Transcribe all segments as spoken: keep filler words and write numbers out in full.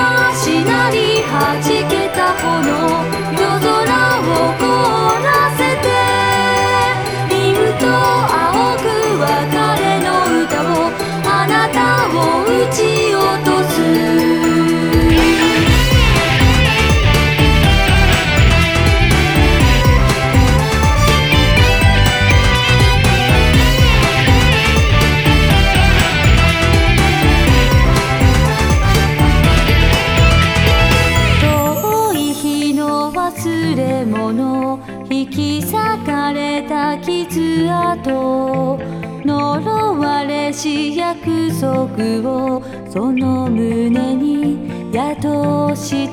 しなりはじけた炎、夜空を凍らせて、凛と青く別れの歌をあなたを撃ち落とす。忘れ物、引き裂かれた傷跡、呪われし約束をその胸に宿して、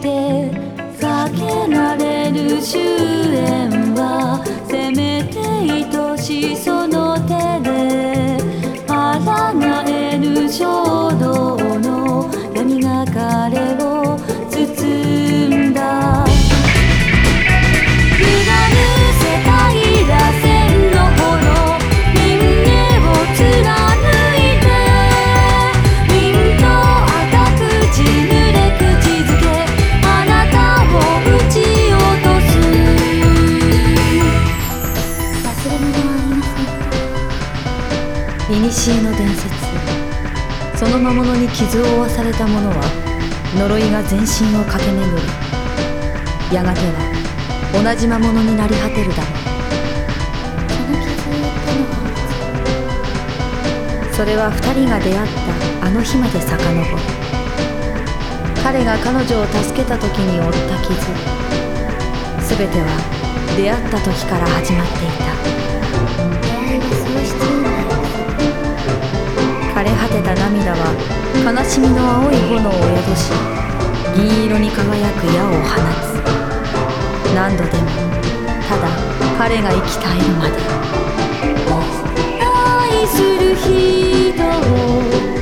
避けられる終焉はせめて愛しその手で、抗えぬ衝動の闇が彼を包んだ。古の伝説、その魔物に傷を負わされた者は呪いが全身を駆け巡り、やがては同じ魔物になり果てるだろう。その傷を負ったのは、それは二人が出会ったあの日まで遡る。彼が彼女を助けた時に負った傷、すべては出会った時から始まっていた。枯れ果てた涙は悲しみの青い炎を宿し、銀色に輝く矢を放つ。何度でもただ彼が生き絶えるまで。愛する人を